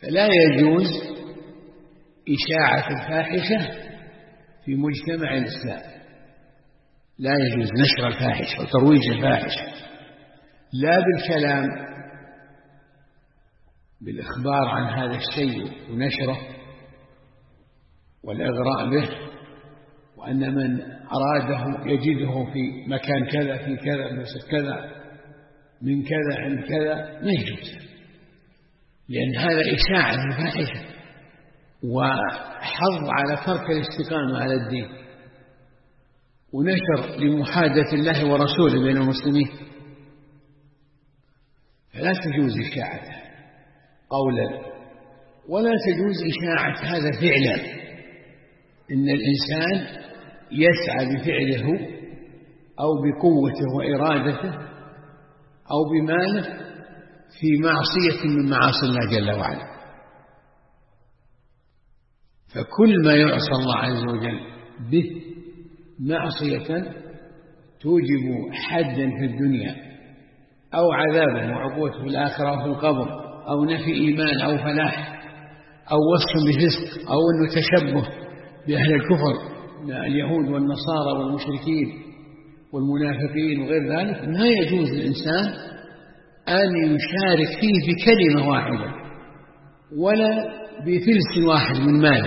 فلا يجوز إشاعة الفاحشة في مجتمع الإسلام، لا يجوز نشر الفاحشة وترويج الفاحشة، لا بالكلام بالإخبار عن هذا الشيء ونشره والإغراء به، وأن من أراده يجده في مكان كذا في كذا كذا من كذا عند كذا، ما يجوز، لأن هذا إشاعة الفاحشة وحظ على ترك الاستقامة على الدين ونشر لمحادة الله ورسوله بين المسلمين، فلا تجوز إشاعته قولا، ولا تجوز إشاعة هذا فعلا، إن الإنسان يسعى بفعله أو بقوته وإرادته أو بماله في معصية من معاصي الله جل وعلا. فكل ما يعصى الله عز وجل به معصية توجب حدا في الدنيا أو عذابا وعقوبة في الآخرة أو في القبر أو نفي إيمان أو فلاح أو وصف بفسق أو أنه تشبه بأهل الكفر اليهود والنصارى والمشركين والمنافقين وغير ذلك، ما يجوز للإنسان أن يشارك فيه بكلمة واحدة ولا بثلث واحد من ماله،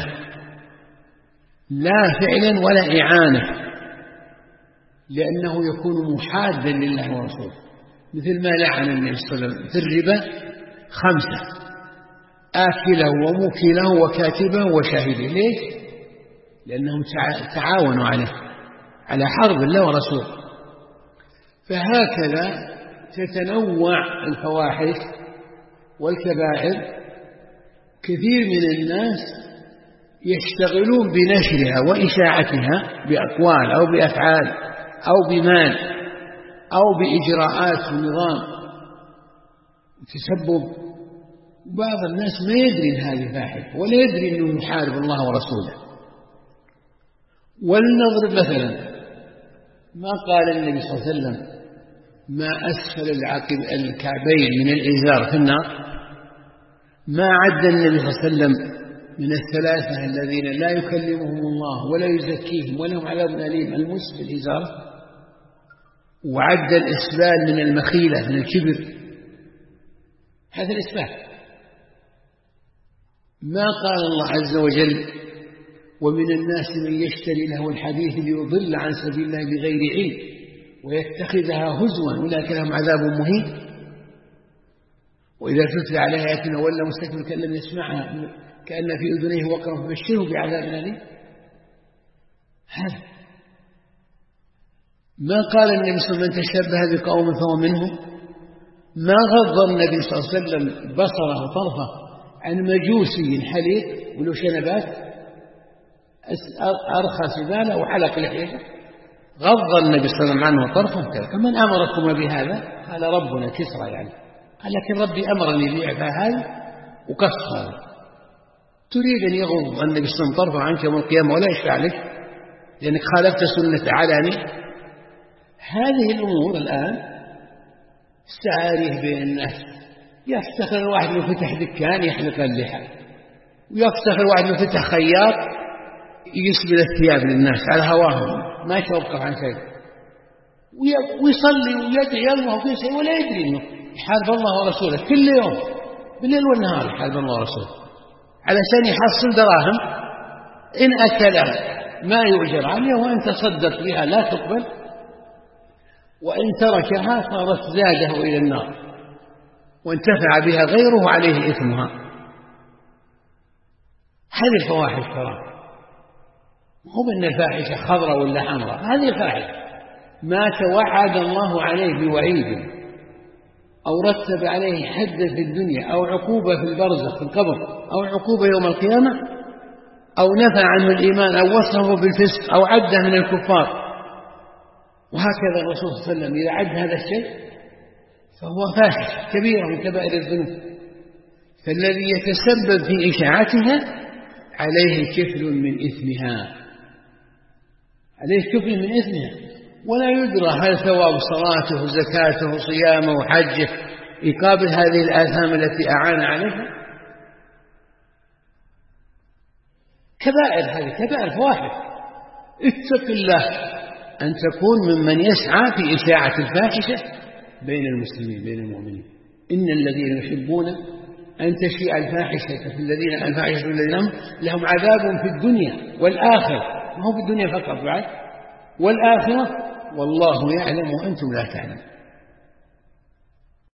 لا فعلا ولا إعانة، لأنه يكون محادا لله ورسوله، مثل ما لعن النبي صلى الله عليه وسلم في الربا 5: آكله وموكله وكاتبه وشاهده. ليش؟ لأنهم تعاونوا على حرب الله ورسوله. فهكذا تتنوع الفواحش والكبائر، كثير من الناس يشتغلون بنشرها وإشاعتها بأقوال أو بأفعال أو بمال أو بإجراءات ونظام تسبب. بعض الناس ما يدري أن هذه فاحشة ولا يدري أنه يحارب الله ورسوله. ولنضرب مثلا ما قال النبي صلى الله عليه وسلم: ما أسفل الكعبين من الإزار في النار. ما عد النبي صلى الله عليه وسلم من 3 الذين لا يكلمهم الله ولا يزكيهم ولهم عذاب أليم المسفل الإزار، وعد الإسبال من المخيلة من الكبر. هذا الإسبال. ما قال الله عز وجل: ومن الناس من يشتري له الحديث ليضل عن سبيل الله بغير علم ويتخذها هزوا أولئك لهم عذاب مهين. وإذا تتلى عليه آياتنا ولا مستكبر كأن لم يسمعها كأن في أذنيه وقرا فبشره بعذاب أليم. هذا ما قال النبي صلى الله عليه وسلم: من تشبه بقوم فهو منهم. ما غض النبي صلى الله عليه وسلم بصره طرفه عن مجوسي حليق ولو شنبات أرخى سباله وحلق لحيته. غض النبي صلى الله عليه وسلم عنه طرفه كذا. كمن أمركم بهذا؟ قال ربنا كسرى يعني. قال: لكن ربي أمرني بإعفاء هذا وقص هذا. تريد أن يغض النبي صلى الله عليه وسلم طرفه عنك يوم القيامة ولا يشفع لك لأنك خالفت سنة علاني. هذه الأمور الآن ساريه بين الناس. يفتخر الواحد من فتح دكان يحلق اللحى، ويفتخر واحد من فتح خياط يسبل الثياب للناس على هواهم ما يتوقف عن شيء، ويصلي ويدعي الله وكل شيء ولا يدري انه يحارب الله ورسوله كل يوم بالليل والنهار، يحارب الله ورسوله علشان يحصل دراهم إن أكلها ما يؤجر عليها، وإن تصدق بها لا تقبل، وإن تركها صارت زاده إلى النار، وانتفع بها غيره عليه إثمها. هذه الفواحش ترى مو بأن الفاحشة خضراء ولا حمراء، هذه الفاحشة ما توعد الله عليه بوعيد أو رتب عليه حد في الدنيا أو عقوبة في البرزخ في القبر أو عقوبة يوم القيامة أو نفى عنه الإيمان أو وصفه بالفسق أو عده من الكفار. وهكذا الرسول صلى الله عليه وسلم إذا عد هذا الشيء فهو فاحش كبيرة من كبائر الذنوب. فالذي يتسبب في إشاعتها عليه كفل من إثمها، عليه كفل من إثمها، ولا يدرى هل ثواب صلاته زكاته صيامه حجه يقابل هذه الآثام التي أعان عليها. كبائر، هذه كبائر فواحش. اتق الله أن تكون ممن يسعى في إشاعة الفاحشة بين المسلمين بين المؤمنين. إن الذين يحبون أن تشيع الفاحشة في الذين لهم عذاب في الدنيا والآخرة، ما هو في الدنيا فقط بعد والآخرة، والله يعلم وأنتم لا تعلمون.